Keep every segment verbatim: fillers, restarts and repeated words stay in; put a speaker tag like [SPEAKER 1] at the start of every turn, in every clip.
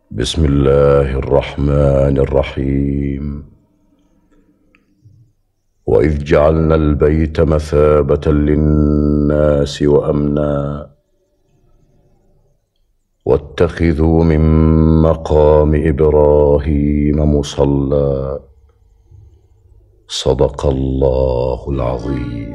[SPEAKER 1] بسم الله الرحمن الرحيم. وإذ جعلنا البيت مثابة للناس وأمنا واتخذوا من مقام إبراهيم مصلى. صدق الله العظيم.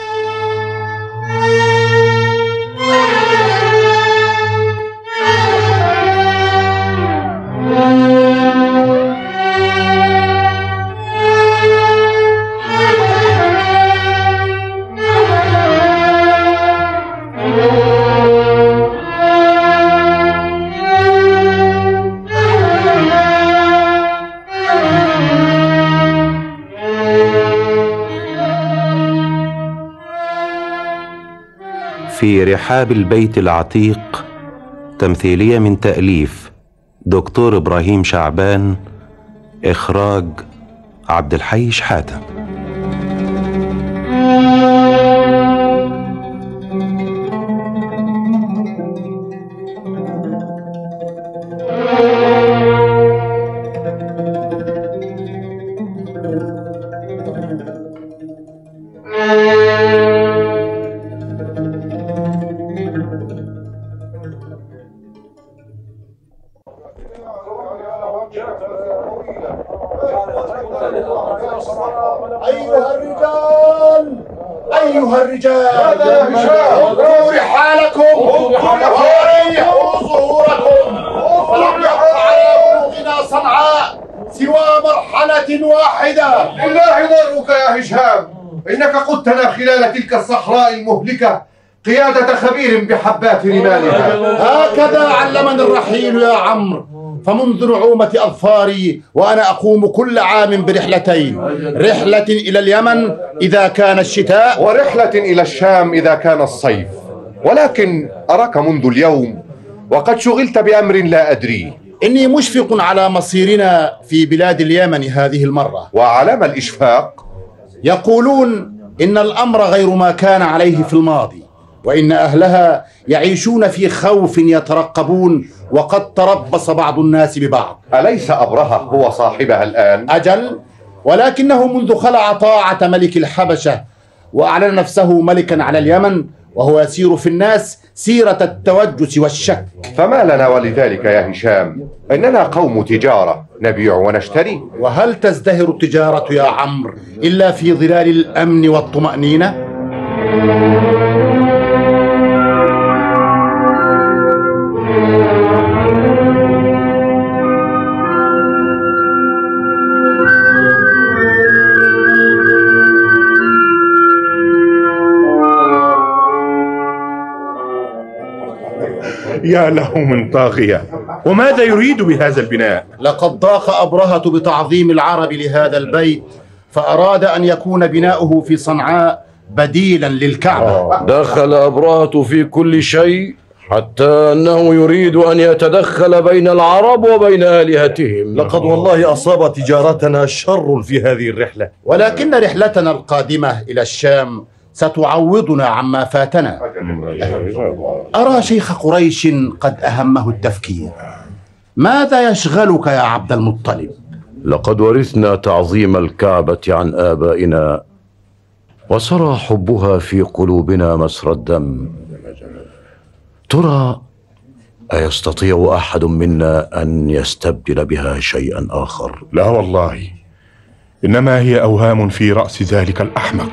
[SPEAKER 2] في رحاب البيت العتيق، تمثيلية من تأليف دكتور إبراهيم شعبان، إخراج عبد الحي شحاتة.
[SPEAKER 3] أيها الرجال أيها الرجال خذوا رحالكم وريحوا ظهوركم، فلم يبق على بلوغنا صنعاء سوى مرحلة واحدة.
[SPEAKER 4] لله ضرك يا هشام، إنك قدتنا خلال تلك الصحراء المهلكة قيادة خبير بحبات رمالها.
[SPEAKER 3] هكذا علمني الرحيل يا عمرو، فمنذ نعومة أظفاري وأنا أقوم كل عام برحلتين، رحلة إلى اليمن إذا كان الشتاء،
[SPEAKER 4] ورحلة إلى الشام إذا كان الصيف. ولكن أراك منذ اليوم وقد شغلت بأمر لا أدريه.
[SPEAKER 3] إني مشفق على مصيرنا في بلاد اليمن هذه المرة.
[SPEAKER 4] وعلام الإشفاق؟
[SPEAKER 3] يقولون إن الأمر غير ما كان عليه في الماضي، وإن أهلها يعيشون في خوف يترقبون، وقد تربص بعض الناس ببعض.
[SPEAKER 4] أليس أبرهة هو صاحبها الآن؟
[SPEAKER 3] أجل، ولكنه منذ خلع طاعة ملك الحبشة وأعلن نفسه ملكا على اليمن، وهو يسير في الناس سيرة التوجس والشك.
[SPEAKER 4] فما لنا ولذلك يا هشام؟ إننا قوم تجارة، نبيع ونشتري.
[SPEAKER 3] وهل تزدهر التجارة يا عمرو إلا في ظلال الأمن والطمأنينة؟
[SPEAKER 5] يا له من طاغية، وماذا يريد بهذا البناء؟
[SPEAKER 3] لقد ضاق أبرهة بتعظيم العرب لهذا البيت، فأراد أن يكون بناؤه في صنعاء بديلا للكعبة.
[SPEAKER 1] دخل أبرهة في كل شيء، حتى أنه يريد أن يتدخل بين العرب وبين آلهتهم.
[SPEAKER 6] لقد والله أصاب تجارتنا شر في هذه الرحلة،
[SPEAKER 3] ولكن رحلتنا القادمة إلى الشام ستعوضنا عما فاتنا. أرى شيخ قريش قد أهمه التفكير. ماذا يشغلك يا عبد المطلب؟
[SPEAKER 1] لقد ورثنا تعظيم الكعبة عن آبائنا، وسرى حبها في قلوبنا مسرى الدم. ترى أيستطيع أحد منا أن يستبدل بها شيئا آخر؟
[SPEAKER 5] لا والله، إنما هي أوهام في رأس ذلك الأحمق.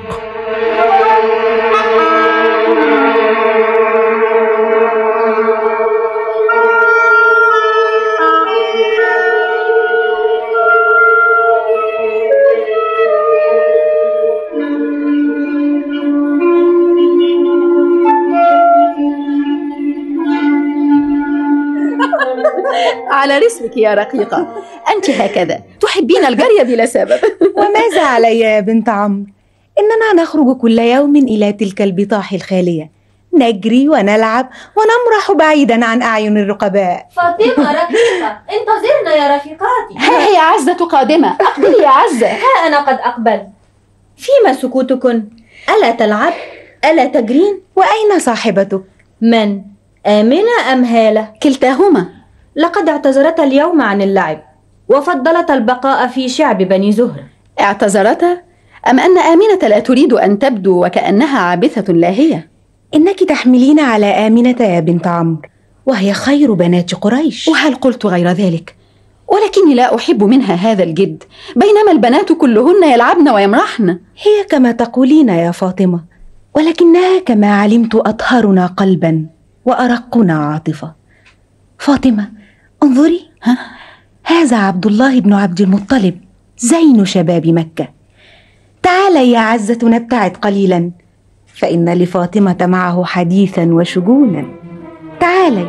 [SPEAKER 7] على رسلك يا رقيقة، أنت هكذا تحبين الجري بلا سبب.
[SPEAKER 8] وماذا علي يا بنت عمرو؟ إننا نخرج كل يوم إلى تلك البطاح الخالية، نجري ونلعب ونمرح بعيدا عن أعين الرقباء.
[SPEAKER 9] فاطمة رقيقة، انتظرنا يا رفيقاتي.
[SPEAKER 7] ها هي عزة قادمة، أقبلي يا عزة.
[SPEAKER 9] ها أنا قد أقبل. فيما سكوتكن؟ ألا تلعب؟ ألا تجرين؟
[SPEAKER 8] وأين صاحبتك؟
[SPEAKER 9] من؟ آمنة أم هالة؟
[SPEAKER 7] كلتاهما.
[SPEAKER 9] لقد اعتذرتا اليوم عن اللعب وفضلتا البقاء في شعب بني زهرة.
[SPEAKER 7] اعتذرتا؟ أم أن آمنة لا تريد أن تبدو وكأنها عابثة لاهية؟
[SPEAKER 8] إنك تحملين على آمنة يا بنت عمرو، وهي خير بنات قريش.
[SPEAKER 7] وهل قلت غير ذلك؟ ولكني لا أحب منها هذا الجد، بينما البنات كلهن يلعبن ويمرحن.
[SPEAKER 8] هي كما تقولين يا فاطمة، ولكنها كما علمت أطهرنا قلبا وأرقنا عاطفة. فاطمة انظري،
[SPEAKER 7] ها؟
[SPEAKER 8] هذا عبد الله بن عبد المطلب زين شباب مكة. تعالي يا عزة نبتعد قليلا، فإن لفاطمة معه حديثا وشجونا. تعالي.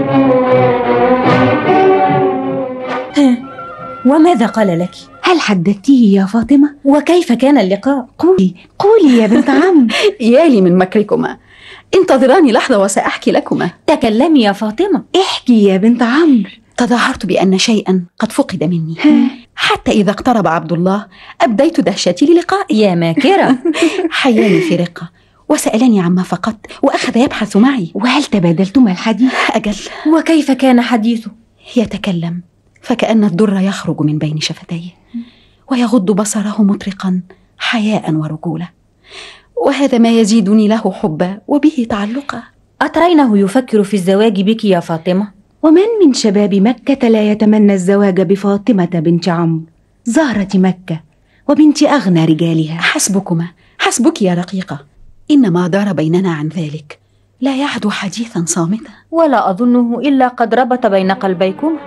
[SPEAKER 9] وماذا قال لك؟
[SPEAKER 8] هل حدثتيه يا فاطمة؟
[SPEAKER 9] وكيف كان اللقاء؟
[SPEAKER 8] قولي قولي يا بنت عم.
[SPEAKER 7] يالي من مكركما، انتظراني لحظة وسأحكي لكما.
[SPEAKER 9] تكلمي يا فاطمة.
[SPEAKER 8] احكي يا بنت عمرو.
[SPEAKER 7] تظاهرت بأن شيئا قد فقد مني، حتى إذا اقترب عبد الله أبديت دهشتي للقائي.
[SPEAKER 9] يا ماكرة.
[SPEAKER 7] حياني في رقة وسألني عما فقدت وأخذ يبحث معي.
[SPEAKER 8] وهل تبادلتما الحديث؟
[SPEAKER 7] أجل.
[SPEAKER 9] وكيف كان حديثه؟
[SPEAKER 7] يتكلم فكأن الدر يخرج من بين شفتيه، ويغض بصره مطرقا حياء ورجولة، وهذا ما يزيدني له حبا وبه تعلقا.
[SPEAKER 9] أترينه يفكر في الزواج بك يا فاطمة؟
[SPEAKER 8] ومن من شباب مكة لا يتمنى الزواج بفاطمة بنت عمرو، زهرة مكة وبنت أغنى رجالها؟
[SPEAKER 7] حسبكما، حسبك يا رقيقة، إن ما دار بيننا عن ذلك لا يعد حديثا صامتا.
[SPEAKER 9] ولا أظنه إلا قد ربط بين قلبيكما.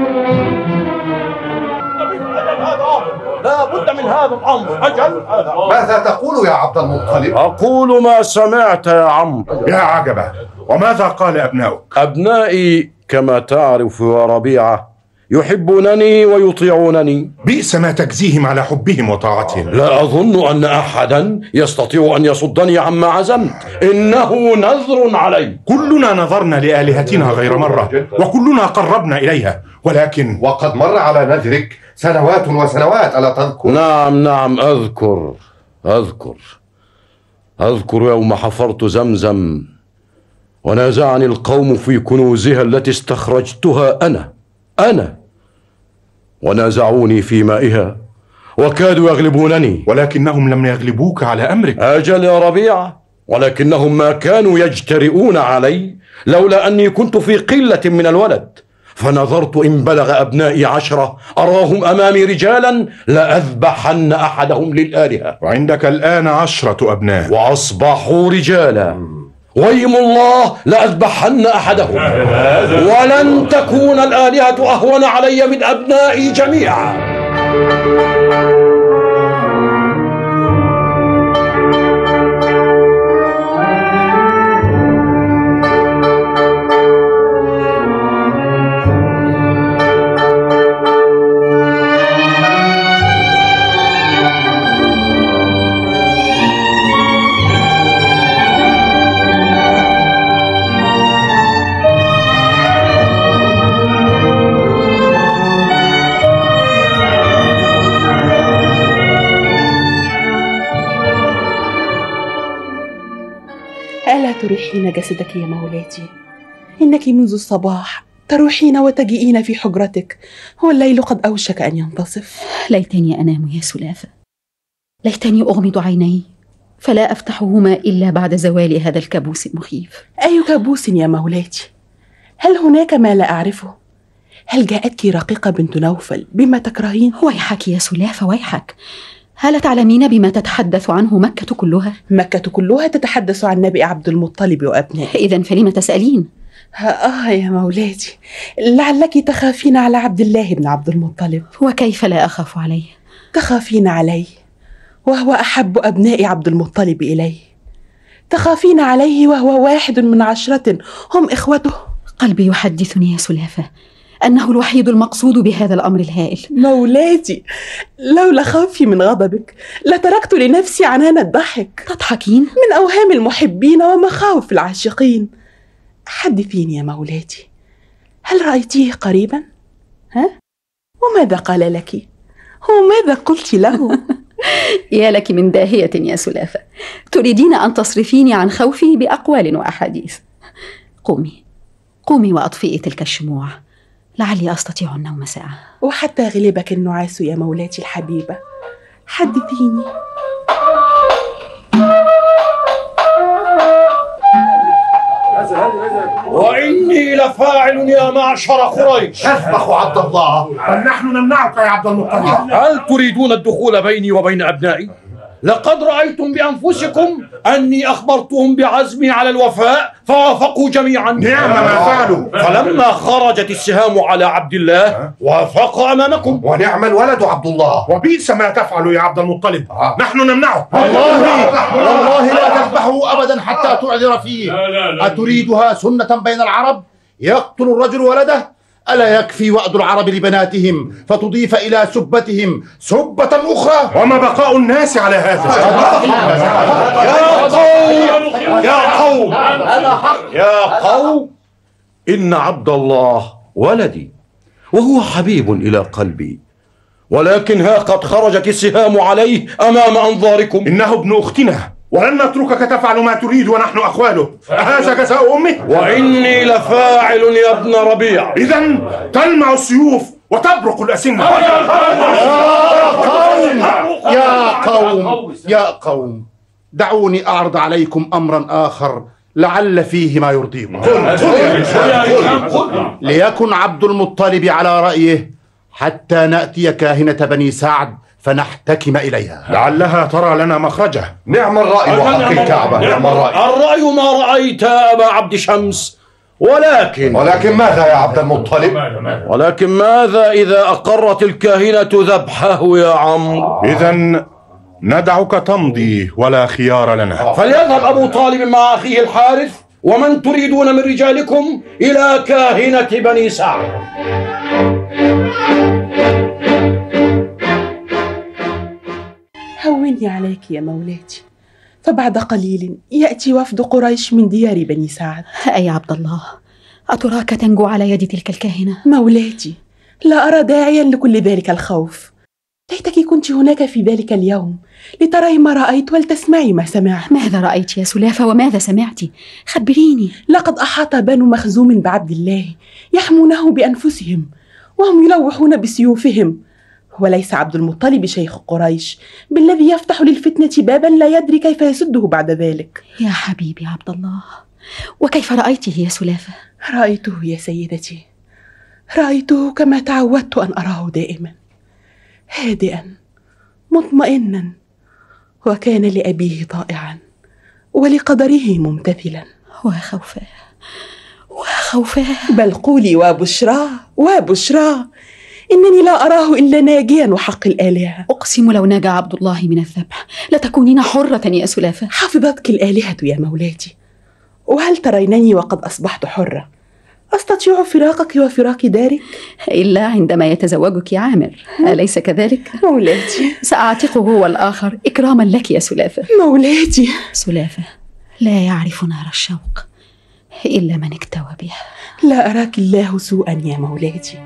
[SPEAKER 6] لا بد من هذا الأمر. أجل.
[SPEAKER 4] ماذا تقول يا عبد المطلب؟
[SPEAKER 1] أقول ما سمعت يا عمرو.
[SPEAKER 5] يا عجبا، وماذا قال أبناؤك؟
[SPEAKER 1] أبنائي كما تعرف يا ربيعة يحبونني ويطيعونني.
[SPEAKER 5] بئس ما تجزيهم على حبهم وطاعتهم.
[SPEAKER 1] لا أظن أن أحدا يستطيع أن يصدني عما عزمت، إنه نذر علي.
[SPEAKER 5] كلنا نظرنا لآلهتنا غير مرة، وكلنا قربنا إليها، ولكن
[SPEAKER 4] وقد مر على نذرك سنوات وسنوات، ألا تذكر؟
[SPEAKER 1] نعم نعم أذكر أذكر أذكر يوم حفرت زمزم ونازعني القوم في كنوزها التي استخرجتها أنا أنا ونازعوني في مائها وكادوا يغلبونني.
[SPEAKER 5] ولكنهم لم يغلبوك على أمرك.
[SPEAKER 1] أجل يا ربيعة، ولكنهم ما كانوا يجترئون علي لولا أني كنت في قلة من الولد، فنظرت إن بلغ أبنائي عشرة أراهم أمامي رجالا لأذبحن أحدهم للآلهة.
[SPEAKER 5] وعندك الآن عشرة أبناء
[SPEAKER 1] وأصبحوا رجالا، ويم الله لأذبحن أحدهم، ولن تكون الآلهة أهون علي من أبنائي جميعا.
[SPEAKER 10] ألا تريحين جسدك يا مولاتي؟ إنك منذ الصباح تروحين وتجيئين في حجرتك، والليل قد أوشك أن ينتصف.
[SPEAKER 7] ليتني أنام يا سلافة، ليتني أغمض عيني فلا أفتحهما إلا بعد زوال هذا الكابوس المخيف.
[SPEAKER 10] أي كابوس يا مولاتي؟ هل هناك ما لا أعرفه؟ هل جاءتك رقيقة بنت نوفل بما تكرهين؟
[SPEAKER 7] ويحك يا سلافة ويحك، هل تعلمين بما تتحدث عنه مكة كلها؟
[SPEAKER 10] مكة كلها تتحدث عن نبي عبد المطلب وأبنائه.
[SPEAKER 7] إذن فلم تسألين؟
[SPEAKER 10] آه يا مولاتي، لعلك تخافين على عبد الله بن عبد المطلب.
[SPEAKER 7] وكيف لا أخاف عليه؟
[SPEAKER 10] تخافين عليه وهو أحب أبناء عبد المطلب إليه، تخافين عليه وهو واحد من عشرة هم إخوته.
[SPEAKER 7] قلبي يحدثني يا سلافة أنه الوحيد المقصود بهذا الأمر الهائل.
[SPEAKER 10] مولاتي، لولا خوفي من غضبك لتركت لنفسي عنان الضحك.
[SPEAKER 7] تضحكين؟
[SPEAKER 10] من أوهام المحبين ومخاوف العاشقين. حدثيني يا مولاتي، هل رأيتيه قريبا؟ ها؟ وماذا قال لك؟ وماذا قلت له؟
[SPEAKER 7] يا لك من داهية يا سلافة، تريدين أن تصرفيني عن خوفي بأقوال وأحاديث. قومي قومي وأطفئي تلك الشموع، لعلي أستطيع النوم ساعة.
[SPEAKER 10] وحتى غلبك النعاس يا مولاتي الحبيبة، حدثيني.
[SPEAKER 1] وإني لفاعل يا معشر قريش.
[SPEAKER 4] أسبح عبد الله.
[SPEAKER 5] بل نحن نمنعك يا عبد المطلب.
[SPEAKER 1] هل تريدون الدخول بيني وبين أبنائي؟ لقد رأيتم بأنفسكم أني أخبرتهم بعزمي على الوفاء فوافقوا جميعا.
[SPEAKER 5] نعم ما فعلوا.
[SPEAKER 1] فلما خرجت السهام على عبد الله وافق أمامكم.
[SPEAKER 4] ونعم الولد عبد الله.
[SPEAKER 5] وبئس ما تفعل يا عبد المطلب. آه. نحن نمنعه.
[SPEAKER 3] والله والله لا تذبحه أبدا حتى تعذر فيه. لا لا لا. أتريدها سنة بين العرب؟ يقتل الرجل ولده؟ ألا يكفي وأد العرب لبناتهم فتضيف إلى سبتهم سبة أخرى؟
[SPEAKER 5] وما بقاء الناس على هذا؟
[SPEAKER 1] يا قوم يا قوم يا قوم إن عبد الله ولدي وهو حبيب إلى قلبي، ولكن ها قد خرجت السهام عليه أمام أنظاركم.
[SPEAKER 5] إنه ابن أختنا ولن نتركك تفعل ما تريد ونحن أخواله. أهذا جزاء أمه؟
[SPEAKER 1] وإني لفاعل يا ابن ربيع.
[SPEAKER 5] إذن تلمع السيوف وتبرق الأسنة.
[SPEAKER 3] يا قوم يا قوم يا قوم دعوني أعرض عليكم أمرا آخر لعل فيه ما يرضيكم. ليكن عبد المطلب على رأيه حتى نأتي كاهنة بني سعد فنحتكم إليها،
[SPEAKER 5] لعلها ترى لنا مخرجه.
[SPEAKER 4] نعم الرأي وحق الكعبة. نعم الرأي.
[SPEAKER 1] الرأي ما رأيت أبا عبد شمس، ولكن
[SPEAKER 4] ولكن ماذا يا عبد المطلب؟
[SPEAKER 1] ولكن ماذا إذا أقرت الكاهنة ذبحه يا عمرو؟
[SPEAKER 5] إذن ندعك تمضي ولا خيار لنا.
[SPEAKER 1] فليذهب أبو طالب مع أخيه الحارث ومن تريدون من رجالكم إلى كاهنة بني سعد.
[SPEAKER 10] هوني عليك يا مولاتي، فبعد قليل يأتي وفد قريش من ديار بني سعد.
[SPEAKER 7] أي عبد الله، أتراك تنجو على يد تلك الكاهنة؟
[SPEAKER 10] مولاتي، لا أرى داعيا لكل ذلك الخوف. ليتك كنت هناك في ذلك اليوم لتري ما رأيت ولتسمعي ما سمعت.
[SPEAKER 7] ماذا رأيت يا سلافة وماذا سمعت؟ خبريني.
[SPEAKER 10] لقد أحاط بنو مخزوم بعبد الله يحمونه بأنفسهم وهم يلوحون بسيوفهم، وليس عبد المطلب شيخ قريش بالذي يفتح للفتنة بابا لا يدري كيف يسده بعد ذلك.
[SPEAKER 7] يا حبيبي عبد الله، وكيف رأيته يا سلافة؟
[SPEAKER 10] رأيته يا سيدتي، رأيته كما تعودت أن أراه دائما، هادئا مطمئنا، وكان لأبيه طائعا ولقدره ممتثلا.
[SPEAKER 7] وخوفاه وخوفاه
[SPEAKER 10] بل قولي وبشراه وبشراه، إنني لا أراه إلا ناجيا وحق الآلهة.
[SPEAKER 7] أقسم لو ناجى عبد الله من الذبح لتكونين حرة يا سلافة.
[SPEAKER 10] حفظتك الآلهة يا مولاتي، وهل ترينني وقد أصبحت حرة أستطيع فراقك وفراق دارك؟
[SPEAKER 7] إلا عندما يتزوجك عامر، أليس كذلك؟
[SPEAKER 10] مولاتي،
[SPEAKER 7] سأعتقه هو الآخر إكراما لك يا سلافة.
[SPEAKER 10] مولاتي.
[SPEAKER 7] سلافة، لا يعرف نار الشوق إلا من اكتوى بها.
[SPEAKER 10] لا أراك الله سوءا يا مولاتي.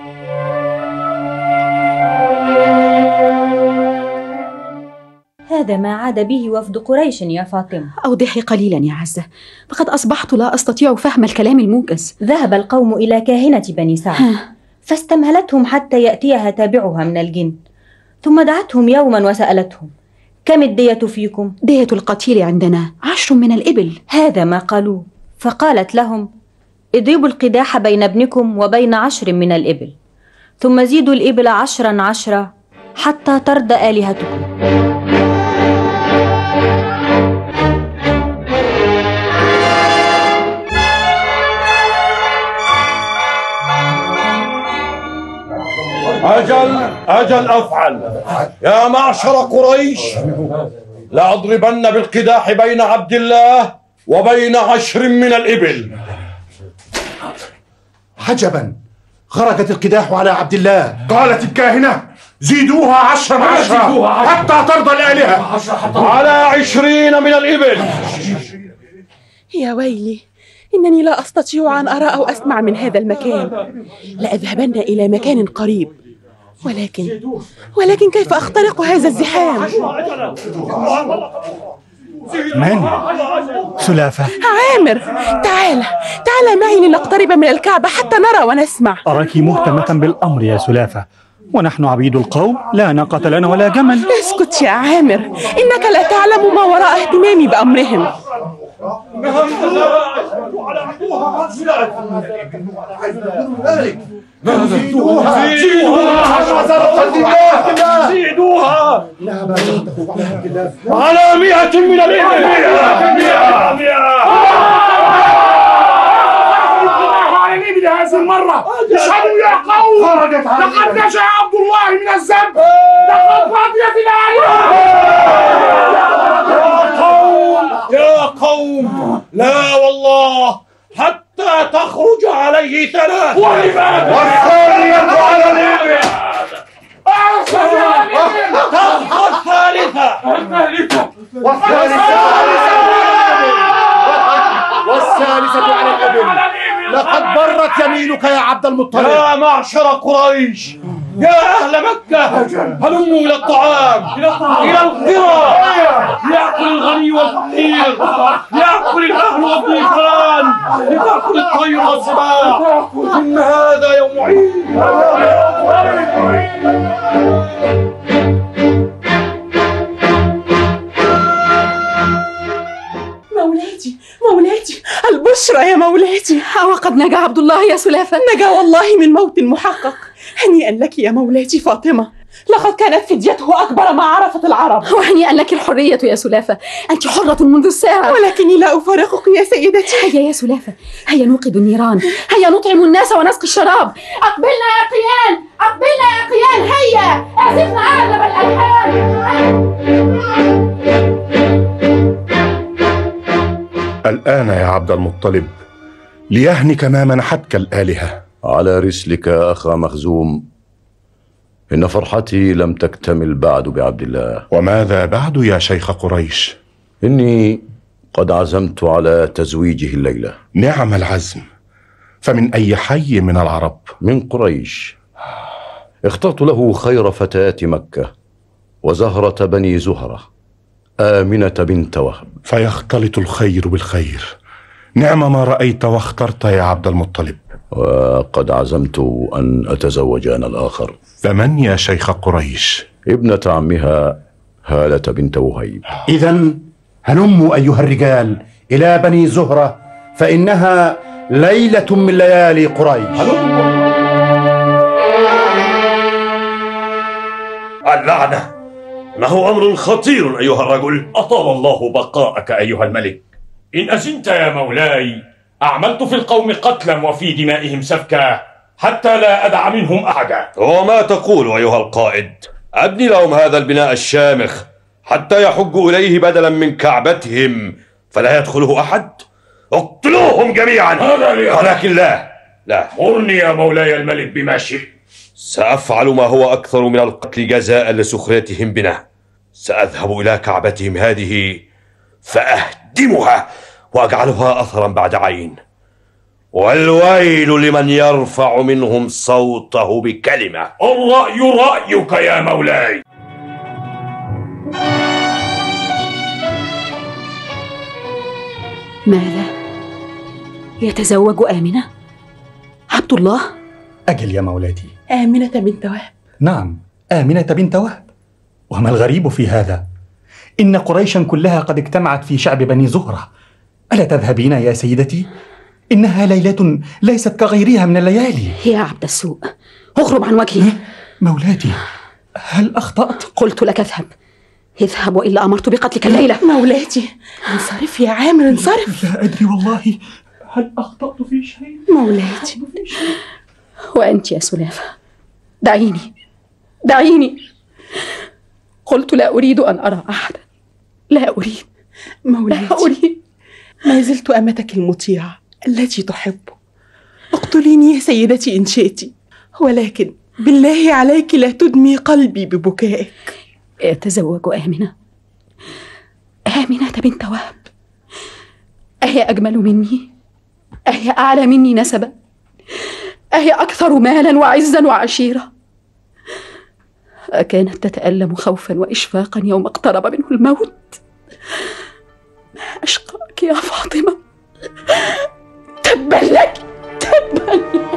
[SPEAKER 9] هذا ما عاد به وفد قريش يا فاطمة.
[SPEAKER 7] أوضحي قليلا يا عزة، فقد أصبحت لا أستطيع فهم الكلام الموجز.
[SPEAKER 9] ذهب القوم إلى كاهنة بني سعد فاستمهلتهم حتى يأتيها تابعها من الجن، ثم دعتهم يوما وسألتهم: كم الدية فيكم؟
[SPEAKER 7] دية القتيل عندنا عشر من الإبل.
[SPEAKER 9] هذا ما قالوه. فقالت لهم: اضربوا القداح بين ابنكم وبين عشر من الإبل، ثم زيدوا الإبل عشرا عشرا حتى ترضى آلهتكم.
[SPEAKER 1] أجل أجل أفعل يا معشر قريش، لأضربن بالقداح بين عبد الله وبين عشر من الإبل.
[SPEAKER 3] عجبا، خرجت القداح على عبد الله.
[SPEAKER 5] قالت الكاهنة: زيدوها عشرا عشرا حتى ترضى الآلهة.
[SPEAKER 1] على عشرين من الإبل.
[SPEAKER 10] يا ويلي، إنني لا أستطيع أن أرى أو أسمع من هذا المكان. لأذهبن إلى مكان قريب، ولكن ولكن كيف أخترق هذا الزحام؟
[SPEAKER 11] من؟ سلافة؟
[SPEAKER 10] عامر، تعال تعال معي لنقترب من الكعبة حتى نرى ونسمع.
[SPEAKER 11] أراك مهتمة بالأمر يا سلافة، ونحن عبيد القوم، لا ناقة لنا ولا جمل.
[SPEAKER 10] اسكت يا عامر، إنك لا تعلم ما وراء اهتمامي بأمرهم.
[SPEAKER 1] زيدوها زيدوها على مئة من الإبل.
[SPEAKER 12] هذه المرة اشهدوا يا قوم، لقد نجا عبد الله من الذنب، لقد فضيت الآية.
[SPEAKER 1] يا قوم يا قوم، لا والله حتى تخرج عليه ثلاث، والثانية على الإبل، تبقى الثالثة
[SPEAKER 3] والثالثة على الإبل. لقد برت يمينك يا عبد المطلب.
[SPEAKER 1] يا معشر قريش، يا أهل مكة، هلموا إلى الطعام، إلى القرى، يأكل الغني والفقير، يأكل الأهل والضيفان، لتأكل الطير والسباع، إن هذا يوم عيد.
[SPEAKER 10] مولاتي مولاتي، البشرى يا مولاتي.
[SPEAKER 7] وقد نجا عبد الله يا سلافة.
[SPEAKER 10] نجا والله من موت محقق. هنيئا لك يا مولاتي فاطمة، لقد كانت فديته أكبر ما عرفت العرب.
[SPEAKER 7] وهنيئا لك الحرية يا سلافة، أنت حرة منذ الساعة.
[SPEAKER 10] ولكني لا أفارقك يا سيدتي.
[SPEAKER 7] هيا يا سلافة، هيا نوقد النيران، هيا نطعم الناس ونسقي الشراب. أقبلنا يا قيان، أقبلنا يا قيان، هيا أعزفنا أعذب الألحان.
[SPEAKER 5] الآن يا عبد المطلب ليهنك ما منحتك الآلهة.
[SPEAKER 1] على رسلك يا أخا مخزوم، إن فرحتي لم تكتمل بعد بعبد الله.
[SPEAKER 5] وماذا بعد يا شيخ قريش؟
[SPEAKER 1] إني قد عزمت على تزويجه الليلة.
[SPEAKER 5] نعم العزم، فمن أي حي من العرب؟
[SPEAKER 1] من قريش. اخترت له خير فتاة مكة، وزهرة بني زهرة، آمنة بنت وهب.
[SPEAKER 5] فيختلط الخير بالخير. نعم ما رأيت واخترت يا عبد المطلب.
[SPEAKER 1] وقد عزمت أن أتزوج أنا الآخر.
[SPEAKER 5] فمن يا شيخ قريش؟
[SPEAKER 1] ابنة عمها هالة بنت وهيب.
[SPEAKER 3] إذن هلموا أيها الرجال إلى بني زهرة، فإنها ليلة من ليالي قريش.
[SPEAKER 13] اللعنة، إنه أمر خطير أيها الرجل. أطال الله بقاءك أيها الملك.
[SPEAKER 12] إن أذنت يا مولاي، أعملت في القوم قتلا وفي دمائهم سفكا، حتى لا أدع منهم أحدا.
[SPEAKER 13] وما تقول أيها القائد؟ أبني لهم هذا البناء الشامخ حتى يحجوا إليه بدلا من كعبتهم فلا يدخله أحد. اقتلوهم جميعا. ولكن لا لا
[SPEAKER 12] مرني يا مولاي الملك بما شئت.
[SPEAKER 13] سأفعل ما هو أكثر من القتل جزاء لسخريتهم بنا. سأذهب إلى كعبتهم هذه فأهدمها وأجعلها أثرا بعد عين، والويل لمن يرفع منهم صوته بكلمة.
[SPEAKER 12] الرأي رأيك يا مولاي.
[SPEAKER 7] ماذا؟ يتزوج آمنة؟ عبد الله؟
[SPEAKER 11] أجل يا مولاتي.
[SPEAKER 10] آمنة بنت وهب.
[SPEAKER 11] نعم، آمنة بنت وهب. وما الغريب في هذا؟ إن قريشا كلها قد اجتمعت في شعب بني زهرة. ألا تذهبين يا سيدتي؟ إنها ليلة ليست كغيرها من الليالي.
[SPEAKER 7] يا عبد السوء، اغرب عن وجهي.
[SPEAKER 11] مولاتي، هل أخطأت؟
[SPEAKER 7] قلت لك اذهب، اذهب وإلا أمرت بقتلك الليلة.
[SPEAKER 10] مولاتي، انصرف يا عامر، انصرف.
[SPEAKER 11] لا أدري والله، هل أخطأت في شيء؟
[SPEAKER 10] مولاتي.
[SPEAKER 7] وأنت يا سلافة، دعيني دعيني. قلت لا أريد أن أرى أحدا، لا أريد.
[SPEAKER 10] مولاتي،
[SPEAKER 7] لا أريد.
[SPEAKER 10] ما زلت أمتك المطيعة التي تحب. اقتليني يا سيدتي إن شئت، ولكن بالله عليك لا تدمي قلبي ببكائك.
[SPEAKER 7] يتزوج آمنة، آمنة بنت وهب. أهي أجمل مني؟ أهي أعلى مني نسبا؟ أهي أكثر مالا وعزا وعشيرة؟ أكانت تتألم خوفا وإشفاقا يوم اقترب منه الموت؟
[SPEAKER 10] ما أشقاك يا فاطمة، تبا لك تبا لك.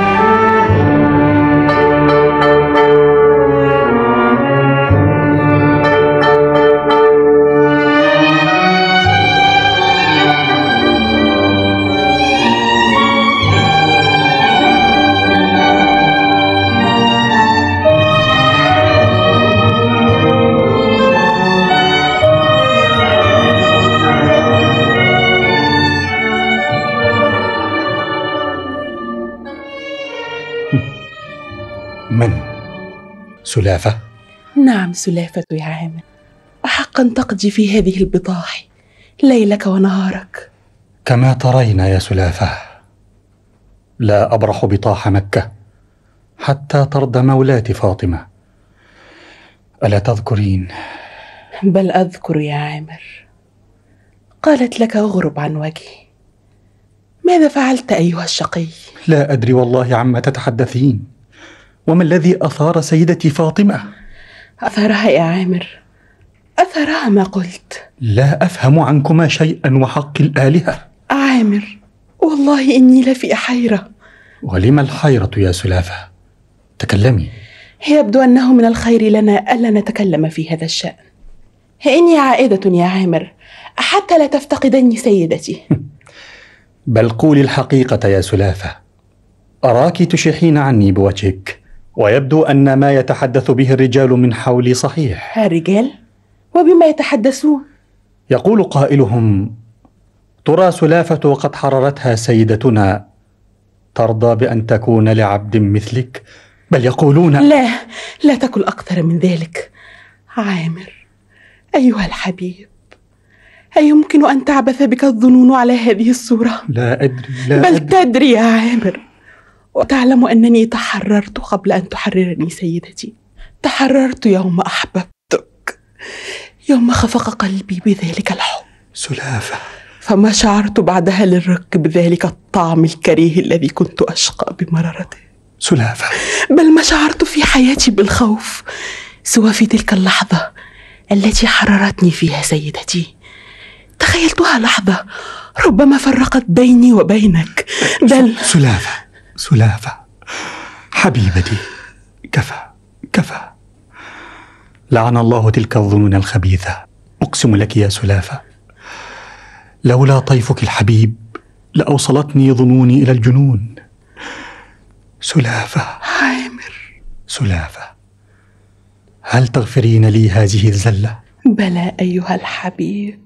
[SPEAKER 11] من؟ سلافة؟
[SPEAKER 10] نعم سلافة يا عامر، أحقا تقضي في هذه البطاح ليلك ونهارك؟
[SPEAKER 11] كما ترين يا سلافة، لا أبرح بطاح مكة حتى ترضى مولاتي فاطمة. ألا تذكرين؟
[SPEAKER 10] بل أذكر يا عامر، قالت لك اغرب عن وجهي. ماذا فعلت أيها الشقي؟
[SPEAKER 11] لا أدري والله عما تتحدثين. وما الذي أثار سيدتي فاطمة؟
[SPEAKER 10] أثارها يا عامر، أثارها ما قلت.
[SPEAKER 11] لا أفهم عنكما شيئا وحق الآلهة.
[SPEAKER 10] عامر والله إني لفي حيرة.
[SPEAKER 11] ولم الحيرة يا سلافة؟ تكلمي.
[SPEAKER 10] يبدو أنه من الخير لنا ألا نتكلم في هذا الشأن. إني عائدة يا عامر حتى لا تفتقدني سيدتي.
[SPEAKER 11] بل قولي الحقيقة يا سلافة. أراك تشحين عني بوجهك، ويبدو أن ما يتحدث به الرجال من حولي صحيح.
[SPEAKER 10] الرجال؟ وبما يتحدثون؟
[SPEAKER 11] يقول قائلهم: ترى سلافة وقد حررتها سيدتنا، ترضى بأن تكون لعبد مثلك؟ بل يقولون
[SPEAKER 10] لا لا تقل أكثر من ذلك. عامر أيها الحبيب، أيمكن أن تعبث بك الظنون على هذه الصورة؟
[SPEAKER 11] لا أدري لا
[SPEAKER 10] بل
[SPEAKER 11] أدري.
[SPEAKER 10] تدري يا عامر، وتعلم أنني تحررت قبل أن تحررني سيدتي. تحررت يوم أحببتك، يوم خفق قلبي بذلك الحب.
[SPEAKER 11] سلافة،
[SPEAKER 10] فما شعرت بعدها للرك بذلك الطعم الكريه الذي كنت أشقى بمرارته.
[SPEAKER 11] سلافة،
[SPEAKER 10] بل ما شعرت في حياتي بالخوف سوى في تلك اللحظة التي حررتني فيها سيدتي. تخيلتها لحظة ربما فرقت بيني وبينك. بل
[SPEAKER 11] سلافة سلافة حبيبتي، كفى كفى. لعن الله تلك الظنون الخبيثة. أقسم لك يا سلافة، لولا طيفك الحبيب لأوصلتني ظنوني إلى الجنون. سلافة،
[SPEAKER 10] عامر،
[SPEAKER 11] سلافة، هل تغفرين لي هذه الزلة؟
[SPEAKER 10] بلى أيها الحبيب.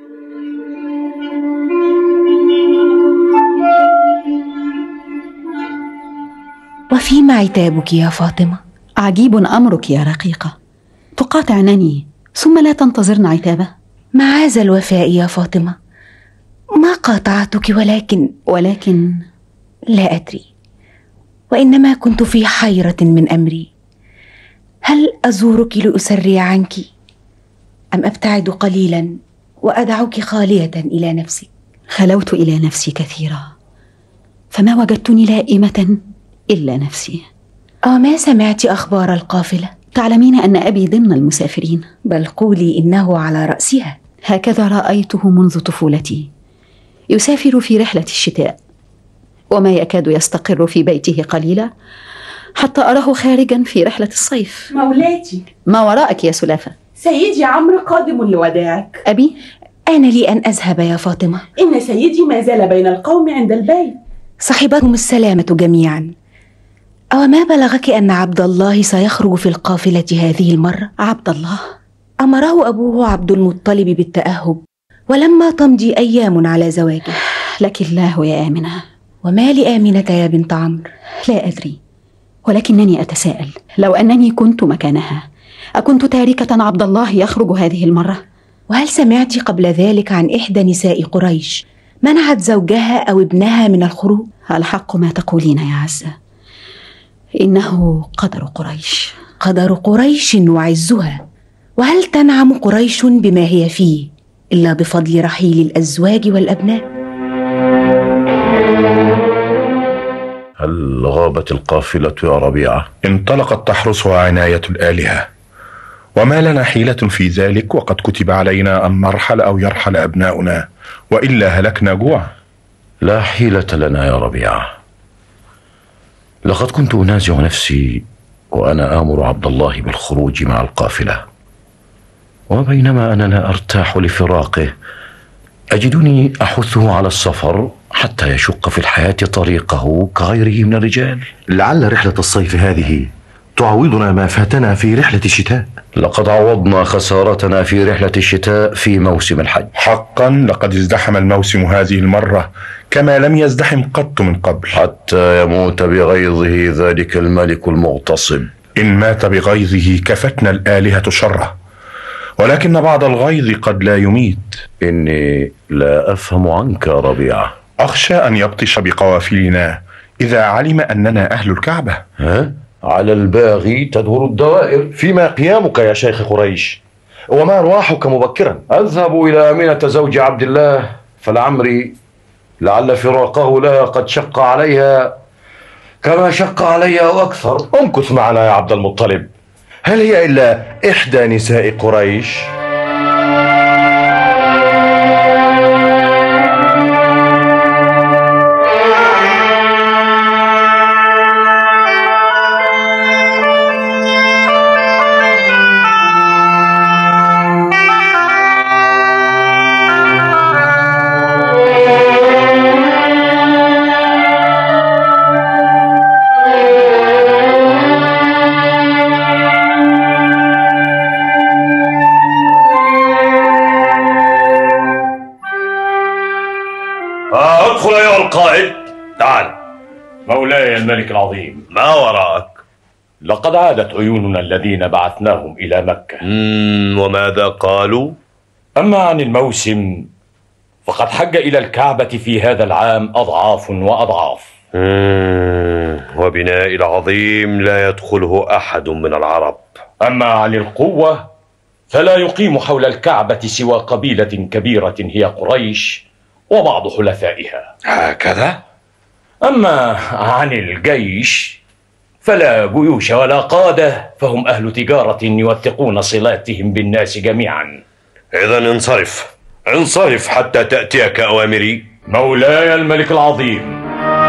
[SPEAKER 8] وفيما عتابك يا فاطمة؟
[SPEAKER 7] عجيب أمرك يا رقيقة، تقاطعنني ثم لا تنتظرن عتابه.
[SPEAKER 8] معاذ الوفاء يا فاطمة، ما قاطعتك، ولكن
[SPEAKER 7] ولكن
[SPEAKER 8] لا أدري، وإنما كنت في حيرة من أمري. هل أزورك لأسري عنك، أم أبتعد قليلا وأدعك خالية إلى نفسك؟
[SPEAKER 7] خلوت إلى نفسي كثيرا، فما وجدتني لائمة إلا نفسي.
[SPEAKER 8] أما سمعت أخبار القافلة؟
[SPEAKER 7] تعلمين أن أبي ضمن المسافرين.
[SPEAKER 8] بل قولي إنه على رأسها.
[SPEAKER 7] هكذا رأيته منذ طفولتي، يسافر في رحلة الشتاء وما يكاد يستقر في بيته قليلا حتى أراه خارجا في رحلة الصيف.
[SPEAKER 10] مولاتي،
[SPEAKER 7] ما وراءك يا سلافة؟
[SPEAKER 10] سيدي عمرو قادم لوداعك.
[SPEAKER 7] أبي؟
[SPEAKER 8] آن لي أن أذهب يا فاطمة.
[SPEAKER 10] إن سيدي ما زال بين القوم عند البيت.
[SPEAKER 8] صحبتهم السلامة جميعا. أو ما بلغك أن عبد الله سيخرج في القافلة هذه المرة؟
[SPEAKER 7] عبد الله؟
[SPEAKER 8] أمره أبوه عبد المطلب بالتأهب، ولما تمضي أيام على زواجه.
[SPEAKER 7] لك الله يا آمنة.
[SPEAKER 8] وما لآمنة يا بنت عمرو؟
[SPEAKER 7] لا أدري، ولكنني أتساءل، لو أنني كنت مكانها أكنت تاركة عبد الله يخرج هذه المرة؟
[SPEAKER 8] وهل سمعت قبل ذلك عن إحدى نساء قريش منعت زوجها أو ابنها من الخروج؟
[SPEAKER 7] الحق ما تقولين يا عزة، إنه قدر قريش.
[SPEAKER 8] قدر قريش وعزها. وهل تنعم قريش بما هي فيه إلا بفضل رحيل الأزواج والأبناء؟
[SPEAKER 5] هل غابت القافلة يا ربيعة؟ انطلقت تحرسها عناية الآلهة، وما لنا حيلة في ذلك، وقد كتب علينا أن نرحل أو يرحل أبناؤنا، وإلا هلكنا جوع.
[SPEAKER 1] لا حيلة لنا يا ربيعة. لقد كنت أنازع نفسي وأنا آمر عبد الله بالخروج مع القافلة، وبينما أنا لا أرتاح لفراقه أجدني أحثه على السفر حتى يشق في الحياة طريقه كغيره من الرجال.
[SPEAKER 6] لعل رحلة الصيف هذه تعوضنا ما فاتنا في رحلة الشتاء.
[SPEAKER 1] لقد عوضنا خسارتنا في رحلة الشتاء في موسم الحج.
[SPEAKER 5] حقا لقد ازدحم الموسم هذه المرة كما لم يزدحم قط من قبل،
[SPEAKER 1] حتى يموت بغيظه ذلك الملك المغتصب.
[SPEAKER 5] إن مات بغيظه كفتنا الآلهة شره، ولكن بعض الغيظ قد لا يميت.
[SPEAKER 1] إني لا أفهم عنك يا ربيعة.
[SPEAKER 5] أخشى أن يبطش بقوافلنا إذا علم أننا أهل الكعبة.
[SPEAKER 1] ها؟ على الباغي تدور الدوائر.
[SPEAKER 6] فيما قيامك يا شيخ قريش، وما أرواحك مبكرا؟
[SPEAKER 1] أذهب إلى آمنة زوج عبد الله، فلعمري لعل فراقه لها قد شق عليها كما شق علي أو أكثر.
[SPEAKER 6] امكث معنا يا عبد المطلب، هل هي إلا إحدى نساء قريش؟
[SPEAKER 13] ادخل أيها القائد. تعال.
[SPEAKER 14] مولاي الملك العظيم،
[SPEAKER 13] ما وراءك؟
[SPEAKER 14] لقد عادت عيوننا الذين بعثناهم إلى مكة.
[SPEAKER 13] مم وماذا قالوا؟
[SPEAKER 14] أما عن الموسم فقد حج إلى الكعبة في هذا العام أضعاف وأضعاف.
[SPEAKER 13] مم وبناء العظيم لا يدخله أحد من العرب.
[SPEAKER 14] أما عن القوة فلا يقيم حول الكعبة سوى قبيلة كبيرة هي قريش وبعض حلفائها.
[SPEAKER 13] هكذا؟
[SPEAKER 14] أما عن الجيش فلا جيوش ولا قادة، فهم أهل تجارة يوثقون صلاتهم بالناس جميعا.
[SPEAKER 13] إذن انصرف انصرف حتى تأتيك أوامري.
[SPEAKER 14] مولاي الملك العظيم.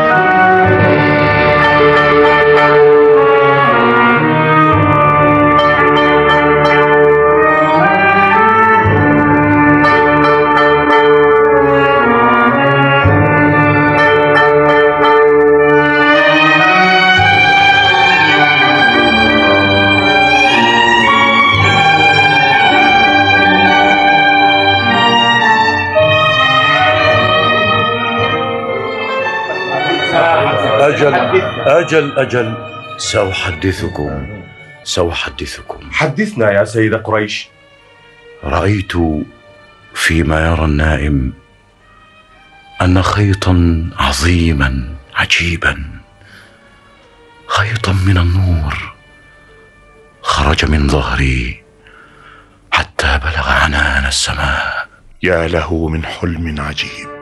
[SPEAKER 1] أجل أجل أجل سأحدثكم سأحدثكم
[SPEAKER 6] حدثنا يا سيد قريش.
[SPEAKER 1] رأيت فيما يرى النائم أن خيطا عظيما عجيبا، خيطا من النور، خرج من ظهري حتى بلغ عنان السماء.
[SPEAKER 5] يا له من حلم عجيب.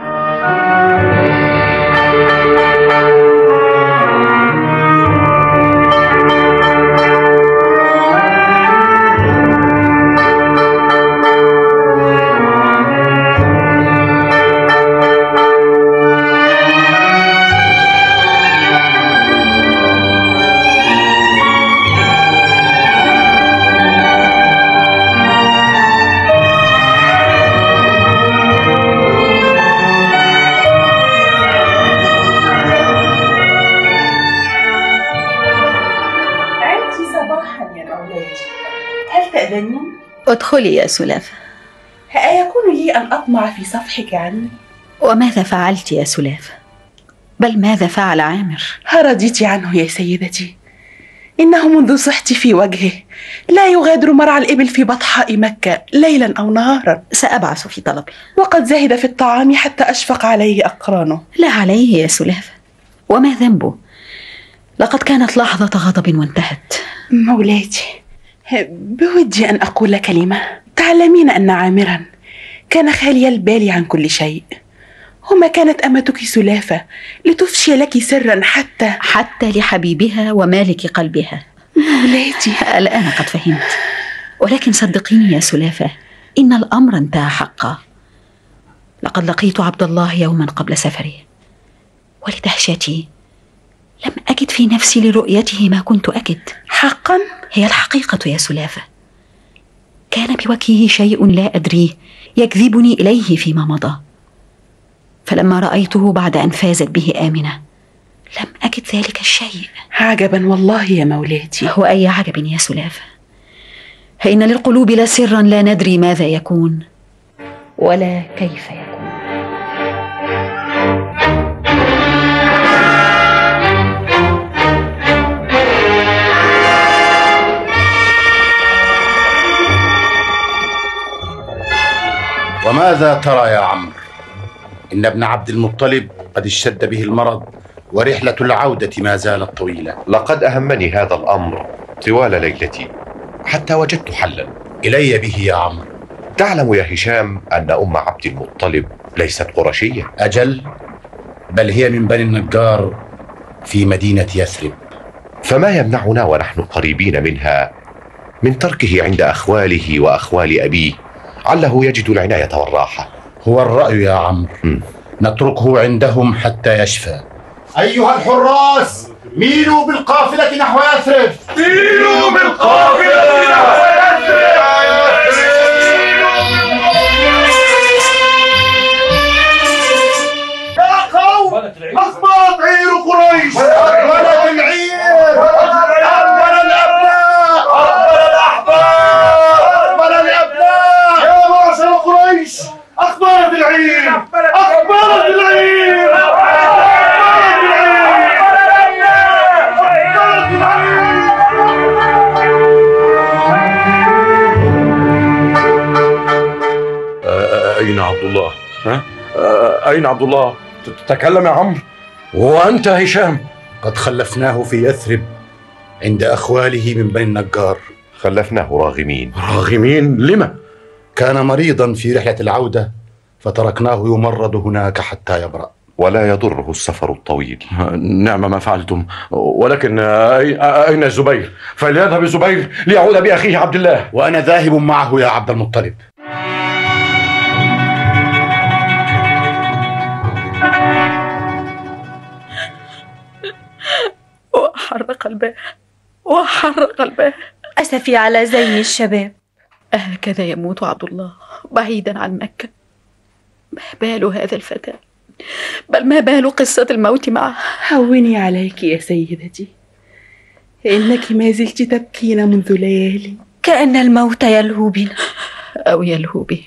[SPEAKER 7] ادخلي يا سلافة.
[SPEAKER 10] أيكون لي أن أطمع في صفحك عني؟
[SPEAKER 7] وماذا فعلت يا سلافة؟ بل ماذا فعل عامر؟
[SPEAKER 10] رضيت عنه يا سيدتي، إنه منذ صحتي في وجهه لا يغادر مرعى الإبل في بطحاء مكة ليلا أو نهارا.
[SPEAKER 7] سأبعث في طلبه.
[SPEAKER 10] وقد زهد في الطعام حتى أشفق عليه أقرانه.
[SPEAKER 7] لا عليه يا سلافة، وما ذنبه؟ لقد كانت لحظة غضب وانتهت.
[SPEAKER 10] مولاتي، بودي أن أقول كلمة. تعلمين أن عامرا كان خالي البال عن كل شيء، وما كانت أمتك سلافة لتفشي لك سرا حتى
[SPEAKER 7] حتى لحبيبها ومالك قلبها.
[SPEAKER 10] مولاتي،
[SPEAKER 7] الآن قد فهمت. ولكن صدقيني يا سلافة، إن الأمر انتهى حقا. لقد لقيت عبد الله يوما قبل سفره، ولدهشتي لم أجد في نفسي لرؤيته ما كنت أجد.
[SPEAKER 10] حقا؟
[SPEAKER 7] هي الحقيقة يا سلافة. كان بوجهه شيء لا أدريه يجذبني إليه فيما مضى، فلما رأيته بعد أن فازت به آمنة لم أجد ذلك الشيء.
[SPEAKER 10] عجبا والله يا مولاتي.
[SPEAKER 7] هو أي عجب يا سلافة، فإن للقلوب لسرا لا ندري ماذا يكون ولا كيف يكون.
[SPEAKER 3] وماذا ترى يا عمرو؟ إن ابن عبد المطلب قد اشتد به المرض، ورحلة العودة ما زالت طويلة.
[SPEAKER 6] لقد أهمني هذا الأمر طوال ليلتي حتى وجدت حلا.
[SPEAKER 3] إلي به يا عمرو.
[SPEAKER 6] تعلم يا هشام أن أم عبد المطلب ليست قرشية.
[SPEAKER 3] أجل، بل هي من بني النجار في مدينة يثرب.
[SPEAKER 6] فما يمنعنا ونحن قريبين منها من تركه عند أخواله وأخوال أبيه، عله يجد العناية والراحة.
[SPEAKER 3] هو الرأي يا عمرو، نتركه عندهم حتى يشفى. أيها الحراس، ميلوا بالقافلة نحو يثرب.
[SPEAKER 12] ميلوا بالقافلة نحو يثرب. يا قوم، أصبحت عير قريش. أقبلت العير، أقبل الأبناء، أقبل الأحباب، أقبل الأبناء. يا معشر قريش، أقبلت العير، أقبلت العير.
[SPEAKER 1] أين عبد الله؟ ها؟ أين عبد الله؟ تتكلم يا عمرو. وأنت هشام؟
[SPEAKER 3] قد خلفناه في يثرب عند أخواله من بني النجار.
[SPEAKER 6] خلفناه راغمين.
[SPEAKER 1] راغمين؟ لما؟
[SPEAKER 3] كان مريضا في رحلة العودة، فتركناه يمرض هناك حتى يبرأ.
[SPEAKER 6] ولا يضره السفر الطويل.
[SPEAKER 1] نعم ما فعلتم، ولكن أين الزبير؟ فليذهب الزبير ليعود بأخيه عبد الله.
[SPEAKER 3] وأنا ذاهب معه يا عبد المطلب.
[SPEAKER 7] وحرق الباب وحرق الباب.
[SPEAKER 9] أسفي على زين الشباب.
[SPEAKER 7] هكذا يموت عبد الله بعيدا عن مكة. ما بال هذا الفتى، بل ما بال قصة الموت معه.
[SPEAKER 10] هوني عليك يا سيدتي، إنك ما زلت تبكين منذ ليالي،
[SPEAKER 9] كأن الموت يلهو بنا
[SPEAKER 7] أو يلهو به.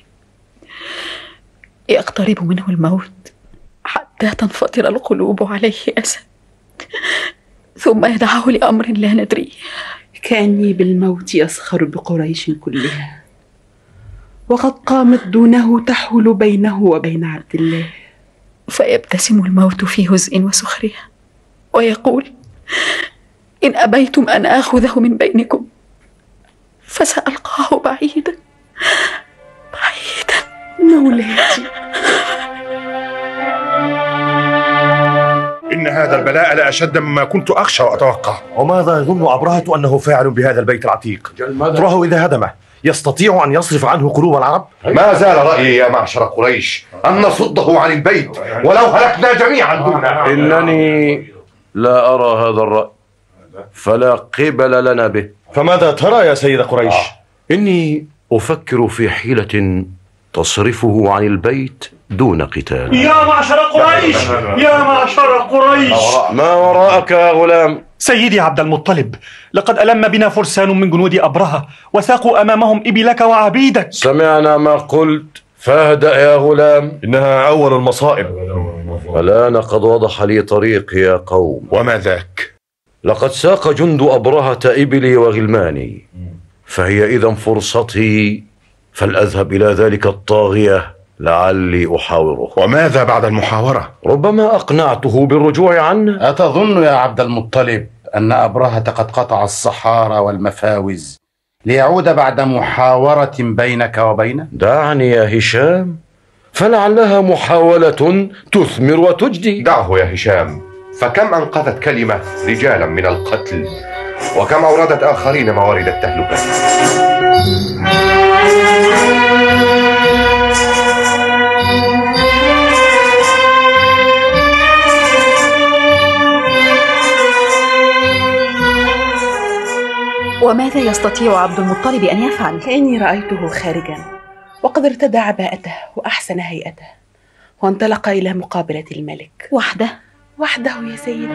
[SPEAKER 7] يقترب منه الموت حتى تنفطر القلوب عليه أسى، ثم يدعه لأمر لا ندريه.
[SPEAKER 10] كأني بالموت يسخر بقريش كلها، وقد قامت دونه تحول بينه وبين عبد الله.
[SPEAKER 7] فيبتسم الموت في هزء وسخرية ويقول: إن أبيتم أن آخذه من بينكم فسألقاه بعيدا بعيدا.
[SPEAKER 10] مولاتي،
[SPEAKER 5] إن هذا البلاء لأشد مما كنت أخشى وأتوقع.
[SPEAKER 13] وماذا يظن أبرهة أنه فاعل بهذا البيت العتيق؟ تراه إذا هدمه يستطيع أن يصرف عنه قلوب العرب؟
[SPEAKER 6] ما زال رأيي يا معشر قريش أن نصده عن البيت ولو هلكنا جميعا دونه.
[SPEAKER 1] إنني لا أرى هذا الرأي، فلا قبل لنا به.
[SPEAKER 13] فماذا ترى يا سيد قريش؟ آه.
[SPEAKER 1] إني أفكر في حيلة تصرفه عن البيت دون قتال.
[SPEAKER 12] يا معشر قريش، يا معشر قريش،
[SPEAKER 1] ما وراءك يا غلام؟
[SPEAKER 11] سيدي عبد المطلب، لقد ألم بنا فرسان من جنود أبرهة وساقوا أمامهم إبلك وعبيدك.
[SPEAKER 1] سمعنا ما قلت، فاهدأ يا غلام،
[SPEAKER 13] إنها أول المصائب.
[SPEAKER 1] الآن قد وضح لي طريقي يا قوم.
[SPEAKER 5] وما ذاك؟
[SPEAKER 1] لقد ساق جند أبرهة إبلي وغلماني، فهي إذن فرصتي، فلأذهب إلى ذلك الطاغية لعلي أحاوره.
[SPEAKER 5] وماذا بعد المحاورة؟
[SPEAKER 1] ربما أقنعته بالرجوع عنه.
[SPEAKER 3] أتظن يا عبد المطلب أن أبرهة قد قطع الصحارى والمفاوز ليعود بعد محاورة بينك وبينه؟
[SPEAKER 1] دعني يا هشام، فلعلها محاولة تثمر وتجدي.
[SPEAKER 6] دعه يا هشام، فكم أنقذت كلمة رجالا من القتل وكم أوردت آخرين موارد التهلكة.
[SPEAKER 7] وماذا يستطيع عبد المطلب أن يفعل؟
[SPEAKER 10] كأني رأيته خارجا وقد ارتدى عباءته وأحسن هيئته وانطلق إلى مقابلة الملك.
[SPEAKER 7] وحده؟
[SPEAKER 10] وحده يا سيدي.